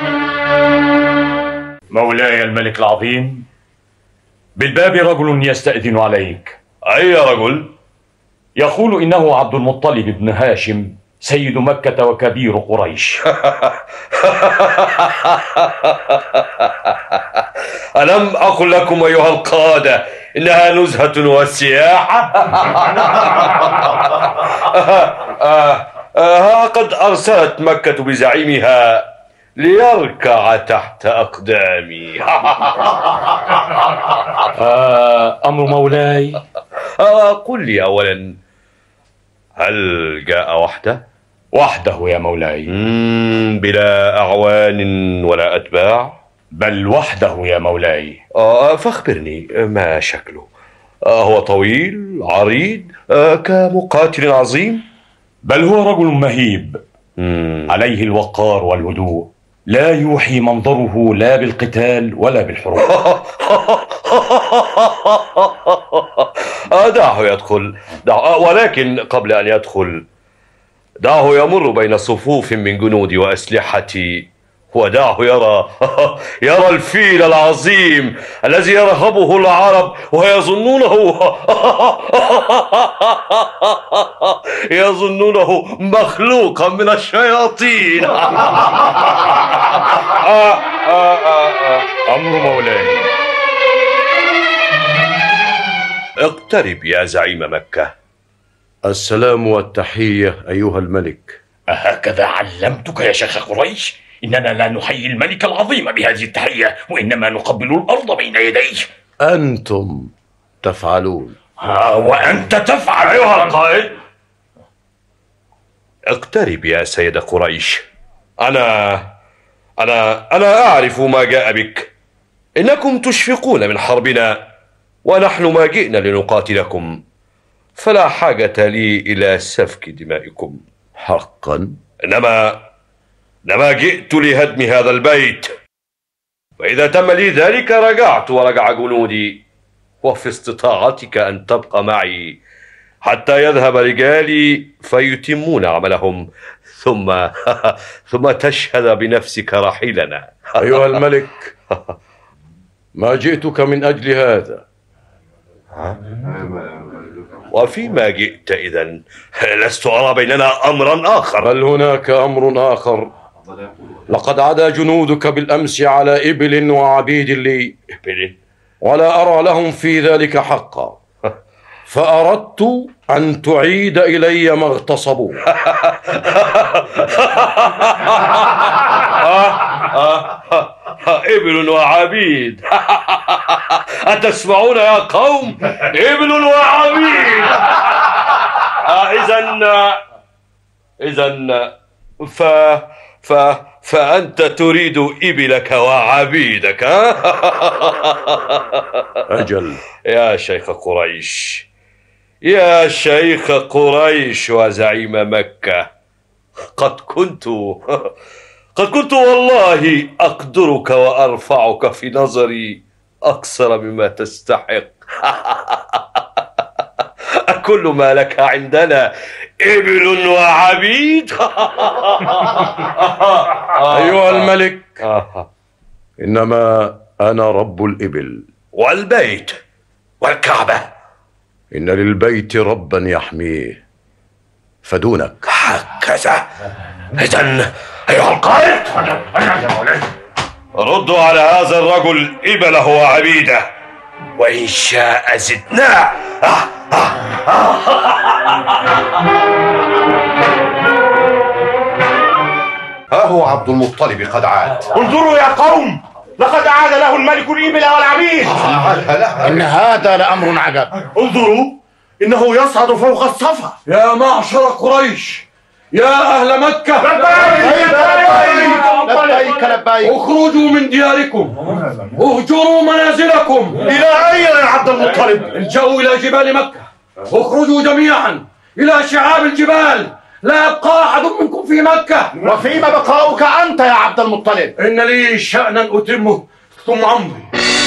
[SPEAKER 14] مولاي الملك العظيم، بالباب رجل يستأذن عليك.
[SPEAKER 13] أي رجل؟
[SPEAKER 14] يقول إنه عبد المطلب بن هاشم سيد مكة وكبير قريش.
[SPEAKER 13] ألم أقل لكم أيها القادة إنها نزهة وسياحة؟ ها قد أرسلت مكة بزعيمها ليركع تحت أقدامي.
[SPEAKER 14] أمر مولاي.
[SPEAKER 13] قل لي أولا، هل جاء وحده؟
[SPEAKER 14] وحده يا مولاي.
[SPEAKER 13] بلا أعوان ولا أتباع؟
[SPEAKER 14] بل وحده يا مولاي.
[SPEAKER 13] آه فاخبرني، ما شكله؟ آه هو طويل عريض آه كمقاتل عظيم؟
[SPEAKER 14] بل هو رجل مهيب.
[SPEAKER 13] مم.
[SPEAKER 14] عليه الوقار والهدوء، لا يوحي منظره لا بالقتال ولا بالحروب.
[SPEAKER 13] دعه يدخل، دعه. ولكن قبل أن يدخل دعه يمر بين صفوف من جنودي وأسلحتي، ودعه يرى يرى الفيل العظيم الذي يرهبه العرب ويظنونه يظنونه مخلوقا من الشياطين.
[SPEAKER 14] أمر مولاي.
[SPEAKER 13] اقترب يا زعيم مكة.
[SPEAKER 1] السلام والتحية أيها الملك.
[SPEAKER 14] أهكذا علمتك يا شيخ قريش؟ إننا لا نحيي الملك العظيم بهذه التحية، وإنما نقبل الأرض بين يديه.
[SPEAKER 1] أنتم تفعلون.
[SPEAKER 14] آه وأنت تفعل أيها القائد.
[SPEAKER 13] اقترب يا سيد قريش. أنا أنا أنا أعرف ما جاء بك. إنكم تشفقون من حربنا، ونحن ما جئنا لنقاتلكم، فلا حاجة لي إلى سفك دمائكم.
[SPEAKER 1] حقا؟
[SPEAKER 13] إنما إنما جئت لهدم هذا البيت، وإذا تم لي ذلك رجعت ورجع جنودي، وفي استطاعتك أن تبقى معي حتى يذهب رجالي فيتمون عملهم، ثم ثم تشهد بنفسك رحيلنا.
[SPEAKER 1] أيها الملك، ما جئتك من أجل هذا.
[SPEAKER 13] وفيما جئت إذن؟ لست أرى بيننا أمرا آخر.
[SPEAKER 1] بل هناك أمر آخر. لقد عدا جنودك بالأمس على إبل وعبيد لي،
[SPEAKER 13] إبل؟
[SPEAKER 1] ولا أرى لهم في ذلك حقا، فأردت أن تعيد إلي ما اغتصبوه.
[SPEAKER 13] إبل وعبيد. أتسمعون يا قوم؟ إبل وعبيد. إذن إذن ف ف فأنت تريد إبلك وعبيدك.
[SPEAKER 1] أجل
[SPEAKER 13] يا شيخ قريش، يا شيخ قريش وزعيم مكة، قد كنت قد كنت والله أقدرك وأرفعك في نظري أكثر مما تستحق. كل ما لك عندنا إبل وعبيد.
[SPEAKER 1] أيها الملك، إنما أنا رب الإبل.
[SPEAKER 13] والبيت والكعبة.
[SPEAKER 1] إن للبيت ربا يحميه فدونك.
[SPEAKER 13] هكذا. إذن أيها القائد، ردوا على هذا الرجل إبله وعبيده، وإن شاء زدناه.
[SPEAKER 6] ها هو عبد المطلب قد عاد.
[SPEAKER 12] انظروا يا قوم، لقد عاد له الملك الإبل والعبيد.
[SPEAKER 3] إن هذا لأمر عجب.
[SPEAKER 12] انظروا، إنه يصعد فوق الصفا.
[SPEAKER 1] يا معشر قريش، يا أهل مكة
[SPEAKER 3] لبيك لبيك لبيك
[SPEAKER 1] اخرجوا من دياركم، اهجروا منازلكم.
[SPEAKER 13] إلى أين يا عبد المطلب؟
[SPEAKER 1] الجو إلى جبال مكة، اخرجوا جميعا إلى شعاب الجبال، لا يبقى أحد منكم في مكة.
[SPEAKER 3] وفيما بقاؤك أنت يا عبد المطلب؟
[SPEAKER 1] إن لي شأنا أتمه ثم أمضي.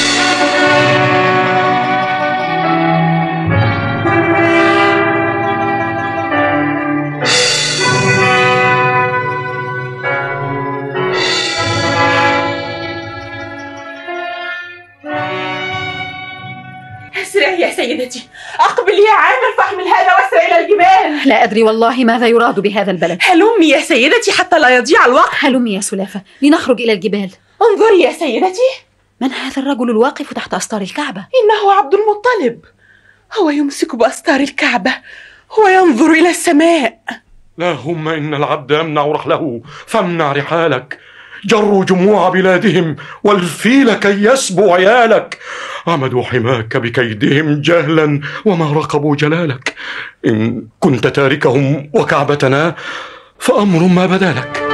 [SPEAKER 10] اسرعي يا سيدتي، أقبل يا عامر فاحمل هذا واسرع إلى الجبال.
[SPEAKER 7] لا أدري والله ماذا يراد بهذا البلد.
[SPEAKER 10] هلمي يا سيدتي حتى لا يضيع الوقت.
[SPEAKER 7] هلمي يا سلافة لنخرج إلى الجبال.
[SPEAKER 10] انظري يا سيدتي،
[SPEAKER 7] من هذا الرجل الواقف تحت أستار الكعبة؟
[SPEAKER 10] إنه عبد المطلب، هو يمسك بأستار الكعبة وينظر إلى السماء.
[SPEAKER 1] اللهم إن العبد يمنع رحله فامنع رحالك. جروا جموع بلادهم والفيل كي يسبوا عيالك. عمدوا حماك بكيدهم جهلا وما رقبوا جلالك. إن كنت تاركهم وكعبتنا فأمر ما بدا لك.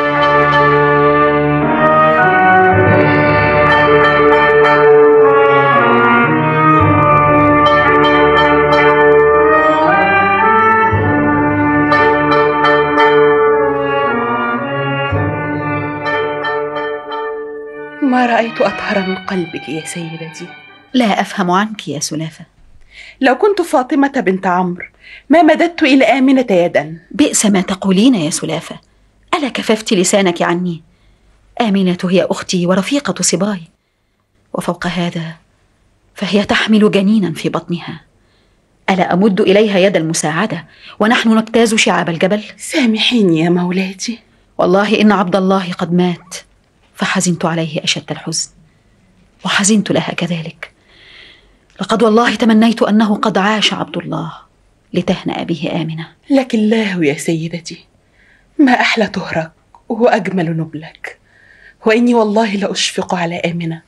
[SPEAKER 10] ما رأيت أطهر من قلبك يا سيدتي.
[SPEAKER 7] لا أفهم عنك يا سلافة.
[SPEAKER 10] لو كنت فاطمة بنت عمرو ما مددت إلى آمنة يدا.
[SPEAKER 7] بئس ما تقولين يا سلافة، ألا كففت لسانك عني؟ آمنة هي أختي ورفيقة صباي، وفوق هذا فهي تحمل جنينا في بطنها. ألا أمد إليها يد المساعدة ونحن نجتاز شعاب الجبل؟
[SPEAKER 10] سامحيني يا مولاتي،
[SPEAKER 7] والله إن عبد الله قد مات، فحزنت عليه أشد الحزن، وحزنت لها كذلك. لقد والله تمنيت أنه قد عاش عبد الله لتهنأ به آمنة.
[SPEAKER 10] لكن الله يا سيدتي، ما أحلى طهرك وأجمل نبلك، وإني والله لأشفق على آمنة،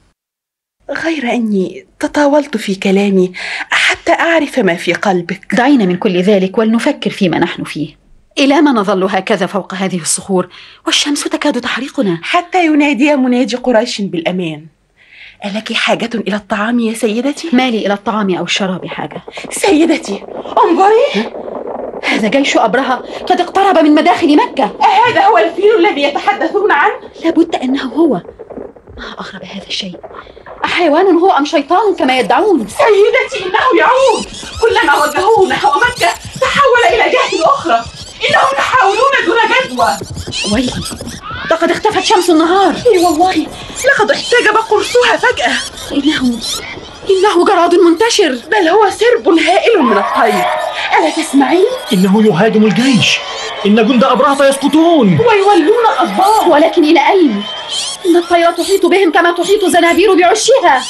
[SPEAKER 10] غير أني تطاولت في كلامي حتى أعرف ما في قلبك.
[SPEAKER 7] دعينا من كل ذلك ولنفكر فيما نحن فيه. إلى ما نظل هكذا فوق هذه الصخور والشمس تكاد تحرقنا؟
[SPEAKER 10] حتى ينادي منادي قريش بالأمان. ألك حاجة إلى الطعام يا سيدتي؟
[SPEAKER 7] ما لي إلى الطعام أو الشراب حاجة.
[SPEAKER 10] سيدتي انظري،
[SPEAKER 7] هذا جيش أبرهة قد اقترب من مداخل مكة.
[SPEAKER 10] أهذا هو الفيل الذي يتحدثون عنه؟
[SPEAKER 7] لابد أنه هو. ما أغرب هذا الشيء، أحيوان هو أم شيطان كما يدعون؟
[SPEAKER 10] سيدتي إنه يعود، كلما وجهوه نحو مكة تحول إلى جهة أخرى. إنهم يحاولون دون جدوى.
[SPEAKER 7] ويلي، لقد اختفت شمس النهار.
[SPEAKER 10] اي والله لقد احتجب قرصها فجأة.
[SPEAKER 7] إنه إنه جراد منتشر،
[SPEAKER 10] بل هو سرب هائل من الطير. ألا تسمعين؟
[SPEAKER 11] إنه يهاجم الجيش، إن جند أبرهة يسقطون
[SPEAKER 10] ويولون الأدبار.
[SPEAKER 7] ولكن إلى أين؟ إن الطير تحيط بهم كما تحيط زنابير بعشها.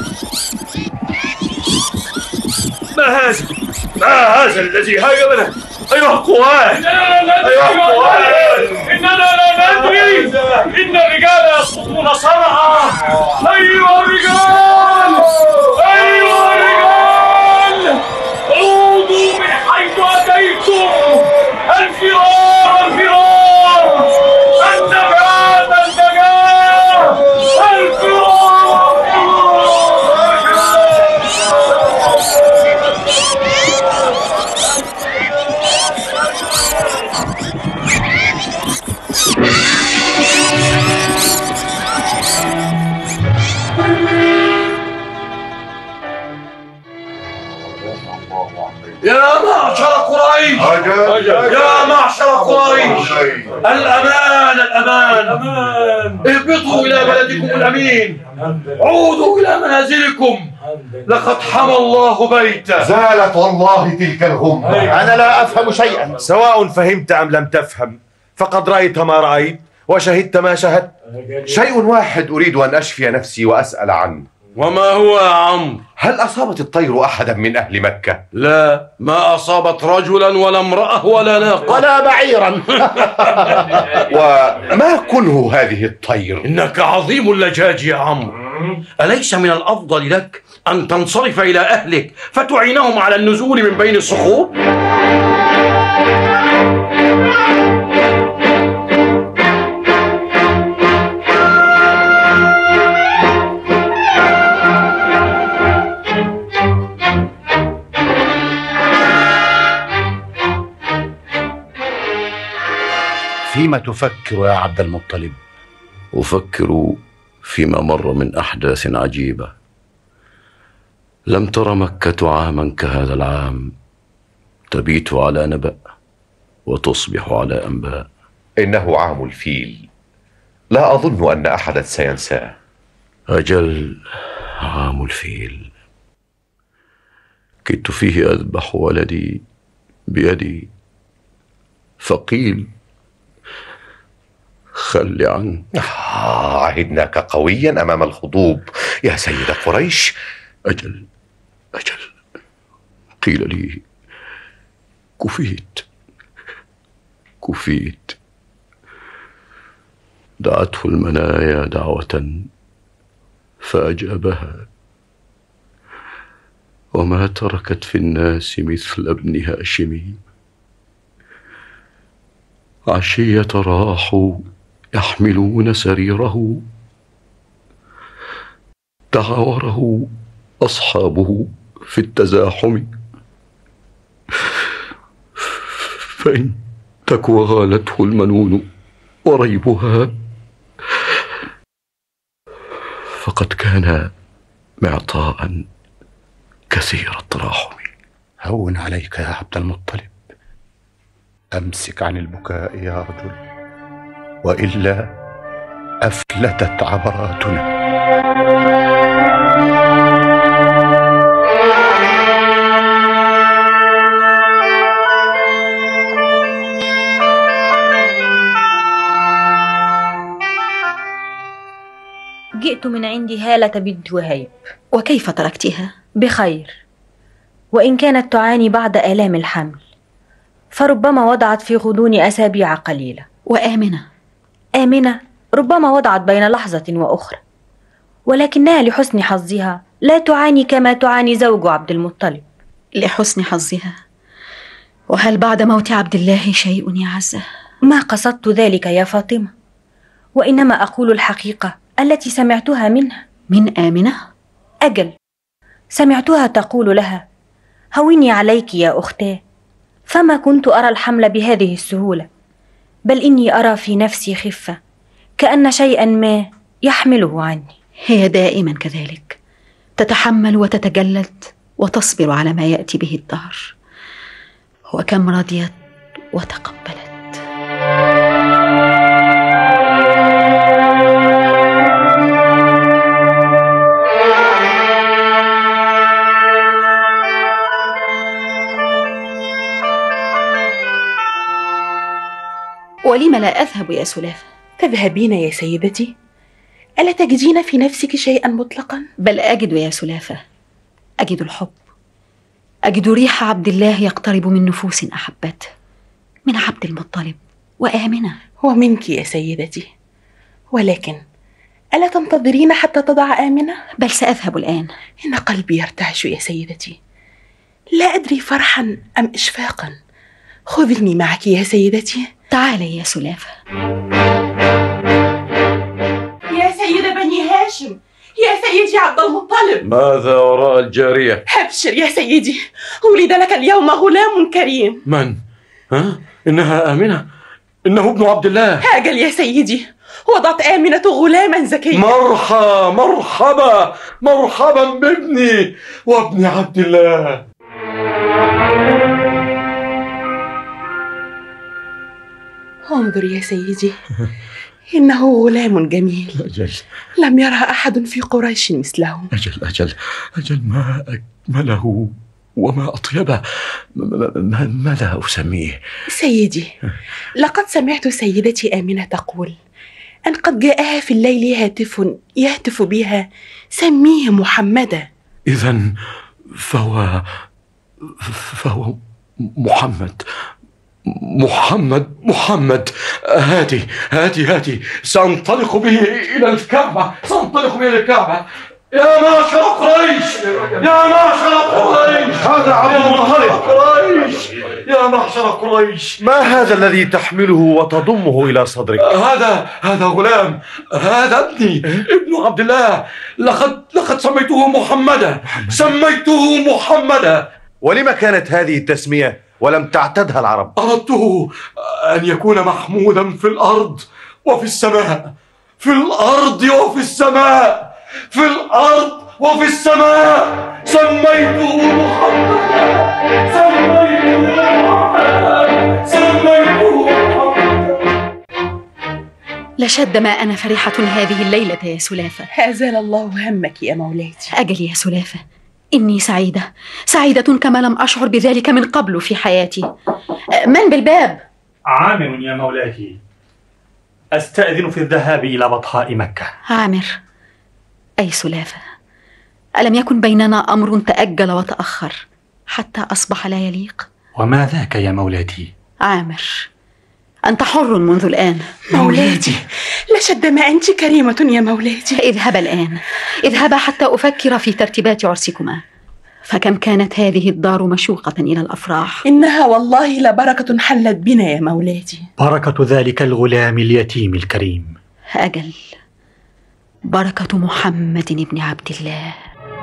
[SPEAKER 13] ما هذا؟ ما هذا الذي هاجمنا؟ أيها القوات! أيها القوات! إننا لا ندري! إن الرجال يسقطون صرعى! أيها الرجال! أيها الرجال! عودوا من حيث أتيتم! الفرار الفرار! النجاة النجاة! الفرار يا معشر قريش، يا معشر قريش، الأمان الأمان الأمان، اهبطوا إلى بلدكم الأمين، عودوا إلى منازلكم، لقد حمى الله بيته.
[SPEAKER 4] زالت والله تلك الغمة.
[SPEAKER 3] أنا لا أفهم شيئا.
[SPEAKER 13] سواء فهمت أم لم تفهم، فقد رأيت ما رأيت وشهدت ما شهدت.
[SPEAKER 6] شيء واحد أريد أن أشفي نفسي وأسأل عنه.
[SPEAKER 1] وما هو يا عمرو؟
[SPEAKER 6] هل أصابت الطير أحدا من أهل مكة؟
[SPEAKER 1] لا، ما أصابت رجلا ولا امرأة ولا ناقة
[SPEAKER 3] ولا بعيرا.
[SPEAKER 6] وما كنه هذه الطير؟
[SPEAKER 1] إنك عظيم اللجاج يا عمرو، أليس من الأفضل لك أن تنصرف إلى أهلك فتعينهم على النزول من بين الصخور؟
[SPEAKER 3] فيما تفكر يا عبد المطلب؟
[SPEAKER 1] أفكر فيما مر من أحداث عجيبة. لم تر مكة عاما كهذا العام، تبيت على نبأ وتصبح على أنباء.
[SPEAKER 6] إنه عام الفيل، لا أظن أن أحدا سينساه.
[SPEAKER 1] أجل، عام الفيل. كدت فيه أذبح ولدي بيدي، فقيل خل عنه.
[SPEAKER 6] آه، عهدناك قويا أمام الخضوب يا سيد قريش.
[SPEAKER 1] أجل أجل، قيل لي كفيت كفيت. دعته المنايا دعوة فأجابها، وما تركت في الناس مثل ابن هاشم. عشية راحوا يحملون سريره، تعاوره أصحابه في التزاحم. فإن تك وغالته المنون وريبها، فقد كان معطاء كثير التراحم.
[SPEAKER 3] هون عليك يا عبد المطلب، أمسك عن البكاء يا رجل، وإلا أفلتت عبراتنا.
[SPEAKER 9] جئت من عند هالة بنت وهيب.
[SPEAKER 7] وكيف تركتها؟
[SPEAKER 9] بخير، وإن كانت تعاني بعض آلام الحمل، فربما وضعت في غضون أسابيع قليلة.
[SPEAKER 7] وآمنة؟
[SPEAKER 9] آمنة ربما وضعت بين لحظة وأخرى، ولكنها لحسن حظها لا تعاني كما تعاني زوج عبد المطلب.
[SPEAKER 7] لحسن حظها؟ وهل بعد موت عبد الله شيء يا عزة؟
[SPEAKER 9] ما قصدت ذلك يا فاطمة، وإنما أقول الحقيقة التي سمعتها منها.
[SPEAKER 7] من آمنة؟
[SPEAKER 9] أجل، سمعتها تقول لها: هوني عليك يا أختاه، فما كنت أرى الحمل بهذه السهولة، بل إني أرى في نفسي خفة، كأن شيئا ما يحمله عني.
[SPEAKER 7] هي دائما كذلك، تتحمل وتتجلد وتصبر على ما يأتي به الدهر، وكم رضيت وتقبلت. ولم لا أذهب يا سلافة؟
[SPEAKER 10] تذهبين يا سيدتي؟ ألا تجدين في نفسك شيئا مطلقا؟
[SPEAKER 7] بل أجد يا سلافة، أجد الحب، أجد ريح عبد الله يقترب من نفوس أحبته، من عبد المطلب وآمنة.
[SPEAKER 10] ومنك يا سيدتي، ولكن ألا تنتظرين حتى تضع آمنة؟
[SPEAKER 7] بل سأذهب الآن.
[SPEAKER 10] إن قلبي يرتعش يا سيدتي، لا أدري فرحا أم إشفاقا. خذني معك يا سيدتي.
[SPEAKER 7] تعالي يا سلافة.
[SPEAKER 10] يا سيد بني هاشم، يا سيدي عبد المطلب.
[SPEAKER 1] ماذا وراء الجارية؟
[SPEAKER 10] أبشر يا سيدي، ولد لك اليوم غلام كريم.
[SPEAKER 1] من؟ ها؟ إنها آمنة، إنه ابن عبد الله.
[SPEAKER 10] أجل يا سيدي، وضعت آمنة غلاما زكيا.
[SPEAKER 1] مرحبا مرحبا مرحبا بابني وابن عبد الله.
[SPEAKER 10] انظر يا سيدي، إنه غلام جميل.
[SPEAKER 1] أجل،
[SPEAKER 10] لم يرى أحد في قريش مثله.
[SPEAKER 1] أجل أجل أجل، ما أجمله وما أطيبه. ماذا أسميه؟
[SPEAKER 10] سيدي، لقد سمعت سيدتي آمنة تقول أن قد جاءها في الليل هاتف يهتف بها: سميه محمدا.
[SPEAKER 1] إذن فهو فهو محمد. محمد محمد هاتي هاتي هاتي سأنطلق به إلى الكعبة، سأنطلق به إلى الكعبة. يا معشر قريش، يا معشر قريش،
[SPEAKER 4] هذا عبد المطلب.
[SPEAKER 1] قريش، يا معشر قريش،
[SPEAKER 6] ما هذا الذي تحمله وتضمه إلى صدرك؟
[SPEAKER 1] هذا هذا غلام، هذا ابني، ابن عبد الله. لقد لقد سميته محمدا، سميته محمدا.
[SPEAKER 6] ولما كانت هذه التسمية ولم تعتدها العرب؟
[SPEAKER 1] أردته أن يكون محمودا في الأرض وفي السماء، في الأرض وفي السماء، في الأرض وفي السماء. سميته محمدا، سميته محمدا، سميته محمدا.
[SPEAKER 7] لشد ما أنا فرحة هذه الليلة يا سلافة.
[SPEAKER 10] أزال الله همك يا مولاتي.
[SPEAKER 7] أجل يا سلافة، إني سعيدة، سعيدة كما لم أشعر بذلك من قبل في حياتي. من بالباب؟
[SPEAKER 11] عامر يا مولاتي، أستأذن في الذهاب إلى بطحاء مكة.
[SPEAKER 7] عامر، أي سلافة، ألم يكن بيننا أمر تأجل وتأخر حتى أصبح لا يليق؟
[SPEAKER 11] وما ذاك يا مولاتي؟
[SPEAKER 7] عامر، أنت حر منذ الآن.
[SPEAKER 10] مولاتي، لشد ما أنت كريمة يا مولاتي.
[SPEAKER 7] اذهبا الآن، اذهبا حتى أفكر في ترتيبات عرسكما، فكم كانت هذه الدار مشوقة إلى الأفراح.
[SPEAKER 10] إنها والله لبركة حلت بنا يا مولاتي.
[SPEAKER 11] بركة ذلك الغلام اليتيم الكريم.
[SPEAKER 7] أجل، بركة محمد بن عبد الله.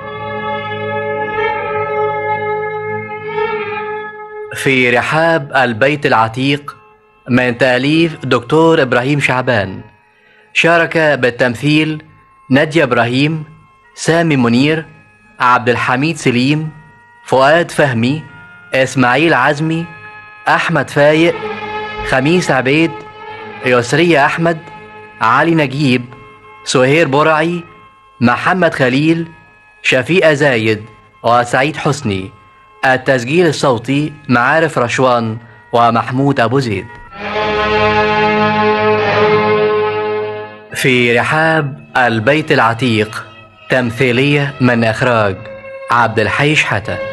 [SPEAKER 15] في رحاب البيت العتيق من تأليف دكتور إبراهيم شعبان. شارك بالتمثيل نادية إبراهيم، سامي منير، عبد الحميد سليم، فؤاد فهمي، إسماعيل عزمي، أحمد فايق، خميس عبيد، يسرية أحمد، علي نجيب، سهير برعي، محمد خليل، شفيقة زايد، وسعيد حسني. التسجيل الصوتي معارف رشوان ومحمود أبو زيد. في رحاب البيت العتيق، تمثيلية من إخراج عبد الحي شحاتة.